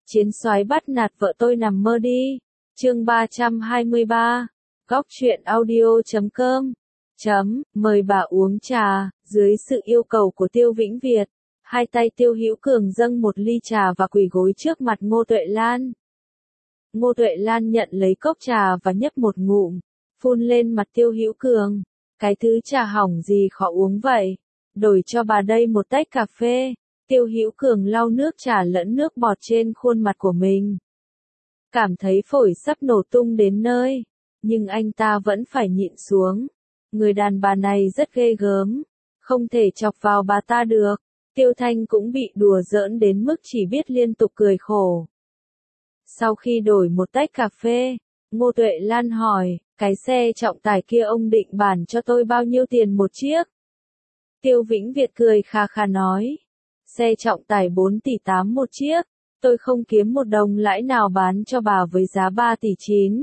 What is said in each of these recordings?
Chiến soái bắt nạt vợ tôi nằm mơ đi. Chương 323. Góc truyện audio.com. Mời bà uống trà. Dưới sự yêu cầu của Tiêu Vĩnh Việt, hai tay Tiêu Hữu Cường dâng một ly trà và quỳ gối trước mặt Ngô Tuệ Lan. Ngô Tuệ Lan nhận lấy cốc trà và nhấp một ngụm, phun lên mặt Tiêu Hữu Cường. Cái thứ trà hỏng gì khó uống vậy? Đổi cho bà đây một tách cà phê. Tiêu Hữu Cường lau nước trà lẫn nước bọt trên khuôn mặt của mình. Cảm thấy phổi sắp nổ tung đến nơi, nhưng anh ta vẫn phải nhịn xuống. Người đàn bà này rất ghê gớm, không thể chọc vào bà ta được. Tiêu Thanh cũng bị đùa giỡn đến mức chỉ biết liên tục cười khổ. Sau khi đổi một tách cà phê, Ngô Tuệ Lan hỏi, cái xe trọng tải kia ông định bán cho tôi bao nhiêu tiền một chiếc? Tiêu Vĩnh Việt cười kha kha nói, xe trọng tải 4 tỷ 8 một chiếc, tôi không kiếm một đồng lãi nào bán cho bà với giá 3 tỷ 9.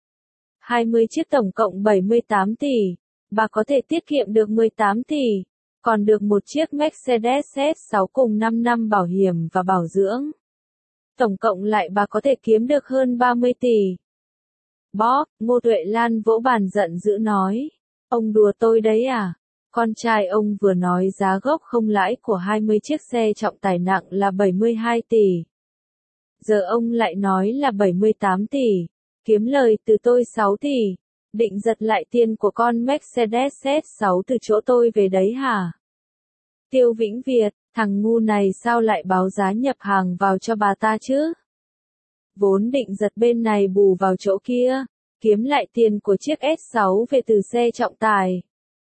20 chiếc tổng cộng 78 tỷ, bà có thể tiết kiệm được 18 tỷ, còn được một chiếc Mercedes S6 cùng 5 năm bảo hiểm và bảo dưỡng. Tổng cộng lại bà có thể kiếm được hơn 30 tỷ. Bóp, Ngô Tuệ Lan vỗ bàn giận dữ nói, ông đùa tôi đấy à? Con trai ông vừa nói giá gốc không lãi của 20 chiếc xe trọng tải nặng là 72 tỷ. Giờ ông lại nói là 78 tỷ, kiếm lời từ tôi 6 tỷ, định giật lại tiền của con Mercedes S6 từ chỗ tôi về đấy hả? Tiêu Vĩnh Việt, thằng ngu này sao lại báo giá nhập hàng vào cho bà ta chứ? Vốn định giật bên này bù vào chỗ kia, kiếm lại tiền của chiếc S6 về từ xe trọng tải.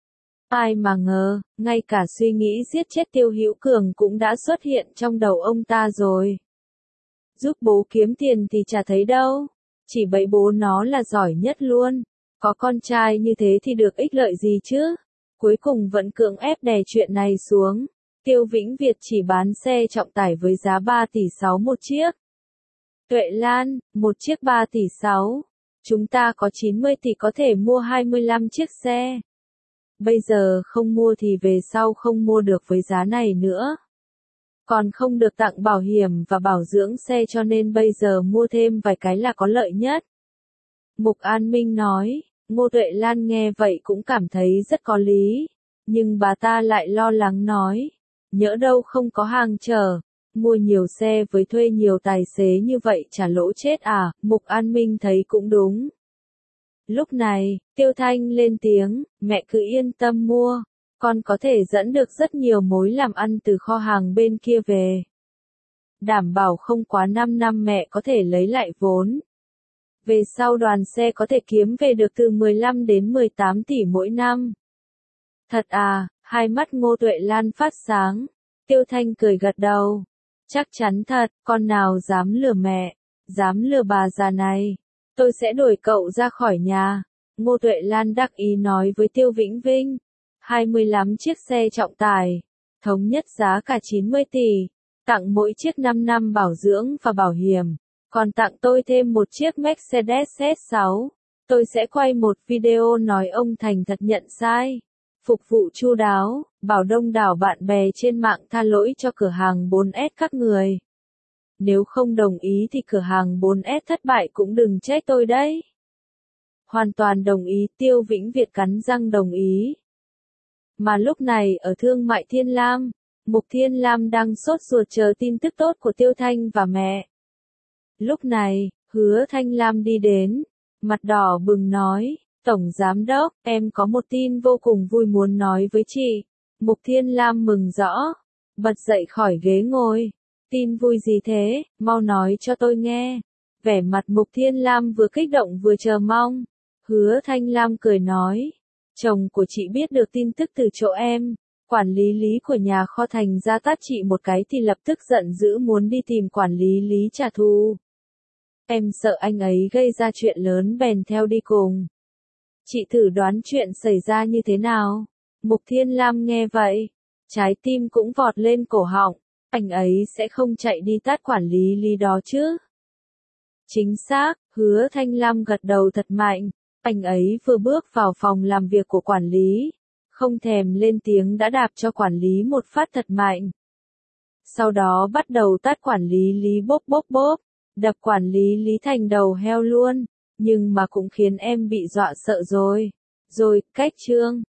Ai mà ngờ, ngay cả suy nghĩ giết chết Tiêu Hữu Cường cũng đã xuất hiện trong đầu ông ta rồi. Giúp bố kiếm tiền thì chả thấy đâu, chỉ bậy bố nó là giỏi nhất luôn. Có con trai như thế thì được ích lợi gì chứ? Cuối cùng vẫn cưỡng ép đè chuyện này xuống. Tiêu Vĩnh Việt chỉ bán xe trọng tải với giá 3 tỷ 6 một chiếc. Tuệ Lan, một chiếc 3 tỷ 6. Chúng ta có 90 tỷ có thể mua 25 chiếc xe. Bây giờ không mua thì về sau không mua được với giá này nữa. Còn không được tặng bảo hiểm và bảo dưỡng xe cho nên bây giờ mua thêm vài cái là có lợi nhất. Mục An Minh nói, Ngô Tuệ Lan nghe vậy cũng cảm thấy rất có lý. Nhưng bà ta lại lo lắng nói, nhỡ đâu không có hàng chở, mua nhiều xe với thuê nhiều tài xế như vậy chả lỗ chết à? Mục An Minh thấy cũng đúng. Lúc này, Tiêu Thanh lên tiếng, mẹ cứ yên tâm mua, con có thể dẫn được rất nhiều mối làm ăn từ kho hàng bên kia về. Đảm bảo không quá 5 năm mẹ có thể lấy lại vốn. Về sau đoàn xe có thể kiếm về được từ 15 đến 18 tỷ mỗi năm. Thật à? Hai mắt Ngô Tuệ Lan phát sáng. Tiêu Thanh cười gật đầu. Chắc chắn thật, con nào dám lừa mẹ, dám lừa bà già này. Tôi sẽ đuổi cậu ra khỏi nhà. Ngô Tuệ Lan đắc ý nói với Tiêu Vĩnh Vinh. 25 chiếc xe trọng tải, thống nhất giá cả 90 tỷ, tặng mỗi chiếc 5 năm bảo dưỡng và bảo hiểm, còn tặng tôi thêm một chiếc Mercedes S6. Tôi sẽ quay một video nói ông thành thật nhận sai, phục vụ chu đáo, bảo đông đảo bạn bè trên mạng tha lỗi cho cửa hàng 4S các người. Nếu không đồng ý thì cửa hàng 4S thất bại cũng đừng trách tôi đấy. Hoàn toàn đồng ý, Tiêu Vĩnh Việt cắn răng đồng ý. Mà lúc này ở Thương mại Thiên Lam, Mục Thiên Lam đang sốt ruột chờ tin tức tốt của Tiêu Thanh và mẹ. Lúc này, Hứa Thanh Lam đi đến, mặt đỏ bừng nói, Tổng Giám Đốc, em có một tin vô cùng vui muốn nói với chị. Mục Thiên Lam mừng rõ, bật dậy khỏi ghế ngồi. Tin vui gì thế, mau nói cho tôi nghe. Vẻ mặt Mục Thiên Lam vừa kích động vừa chờ mong. Hứa Thanh Lam cười nói, chồng của chị biết được tin tức từ chỗ em. Quản lý Lý của nhà kho thành ra tát chị một cái thì lập tức giận dữ muốn đi tìm quản lý Lý trả thù. Em sợ anh ấy gây ra chuyện lớn bèn theo đi cùng. Chị thử đoán chuyện xảy ra như thế nào? Mục Thiên Lam nghe vậy, trái tim cũng vọt lên cổ họng. Anh ấy sẽ không chạy đi tát quản lý Lý đó chứ? Chính xác, Hứa Thanh Lam gật đầu thật mạnh. Anh ấy vừa bước vào phòng làm việc của quản lý, không thèm lên tiếng đã đạp cho quản lý một phát thật mạnh. Sau đó bắt đầu tát quản lý Lý bốp bốp bốp, đập quản lý Lý thành đầu heo luôn, nhưng mà cũng khiến em bị dọa sợ rồi. Rồi, cách chương.